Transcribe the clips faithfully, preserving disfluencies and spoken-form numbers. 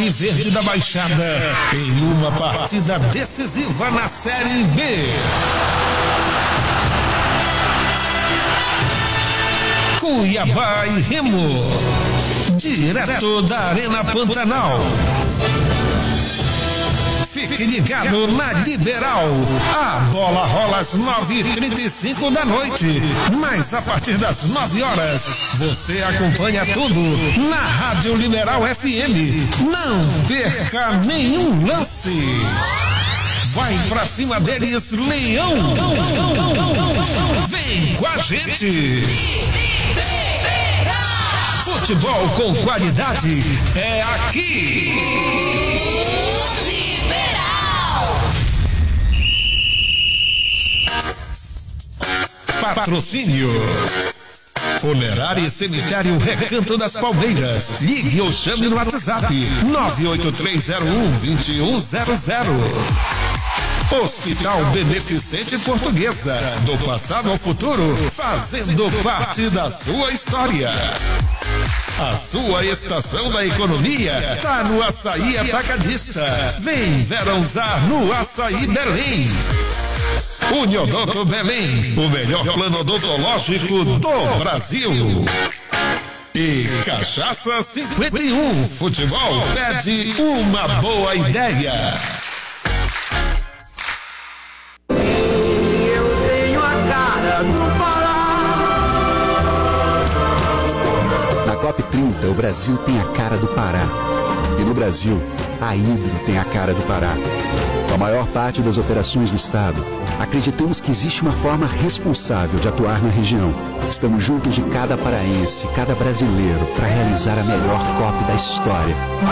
Verde da Baixada em uma partida decisiva na Série B. Cuiabá e Remo, direto da Arena Pantanal. Fique ligado na Liberal. A bola rola às nove e trinta e cinco da noite. Mas a partir das nove horas, você acompanha tudo na Rádio Liberal F M. Não perca nenhum lance. Vai pra cima deles, Leão. Vem com a gente. Futebol com qualidade é aqui. Patrocínio Funerária e Cemitério Recanto das Palmeiras. Ligue ou chame no WhatsApp nove oito três zero um, dois um zero zero. Hospital Beneficente Portuguesa, do passado ao futuro, fazendo parte da sua história. A sua estação da economia tá no Açaí Atacadista. Vem verãozar no Açaí Belém. Uniodonto Belém, o melhor plano odontológico do Brasil. E Cachaça cinquenta e um, futebol pede uma boa ideia. Eu tenho a cara do Pará. Na COP trinta, o Brasil tem a cara do Pará. E no Brasil, a Hidro tem a cara do Pará. Com a maior parte das operações do Estado, acreditamos que existe uma forma responsável de atuar na região. Estamos juntos de cada paraense, cada brasileiro, para realizar a melhor COP da história.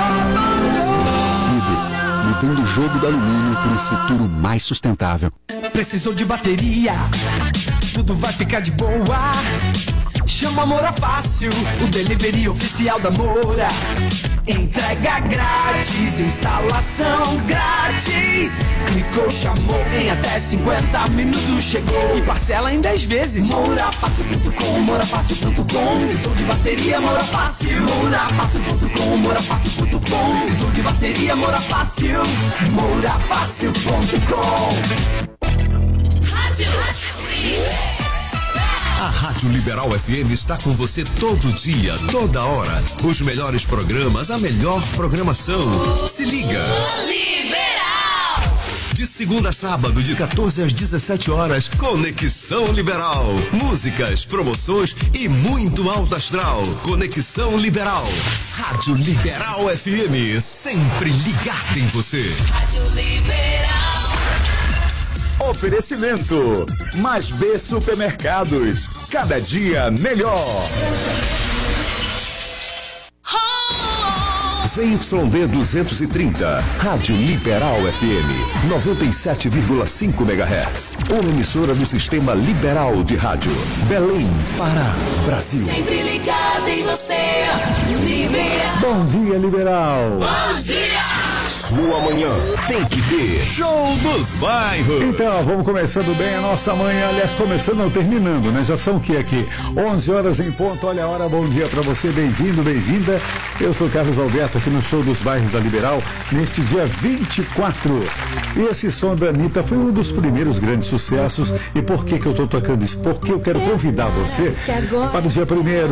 Hidro, mudando o jogo do alumínio para um futuro mais sustentável. Precisou de bateria, tudo vai ficar de boa. Chama a Moura Fácil, o delivery oficial da Moura. Entrega grátis, instalação grátis. Clicou, chamou, em até cinquenta minutos chegou. E parcela em dez vezes. Moura Fácil ponto com, Moura Fácil ponto com. Precisou de bateria, Moura Fácil. Moura Fácil ponto com, Moura Fácil ponto com. Precisou de bateria, Moura Fácil. Moura Fácil ponto com. Rádio A Rádio Liberal F M está com você todo dia, toda hora. Os melhores programas, a melhor programação. Se liga. Liberal. De segunda a sábado, de quatorze às dezessete horas, Conexão Liberal. Músicas, promoções e muito alto astral. Conexão Liberal. Rádio Liberal F M, sempre ligado em você. Rádio Liberal. Oferecimento Mais B Supermercados, cada dia melhor. Z Y D duzentos e trinta, Rádio Liberal F M, noventa e sete vírgula cinco megahertz. Uma emissora do Sistema Liberal de Rádio. Belém, Pará, Brasil. Sempre ligado em você, Liberal. Bom dia, Liberal. Bom dia. Sua manhã tem que ter Show dos Bairros. Então, vamos começando bem a nossa manhã. Aliás, começando, não, terminando, né? Já são o que aqui? onze horas em ponto. Olha a hora, bom dia pra você. Bem-vindo, bem-vinda. Eu sou Carlos Alberto, aqui no Show dos Bairros da Liberal, neste dia vinte e quatro. E esse som da Anitta foi um dos primeiros grandes sucessos. E por que que eu tô tocando isso? Porque eu quero convidar você para o dia primeiro,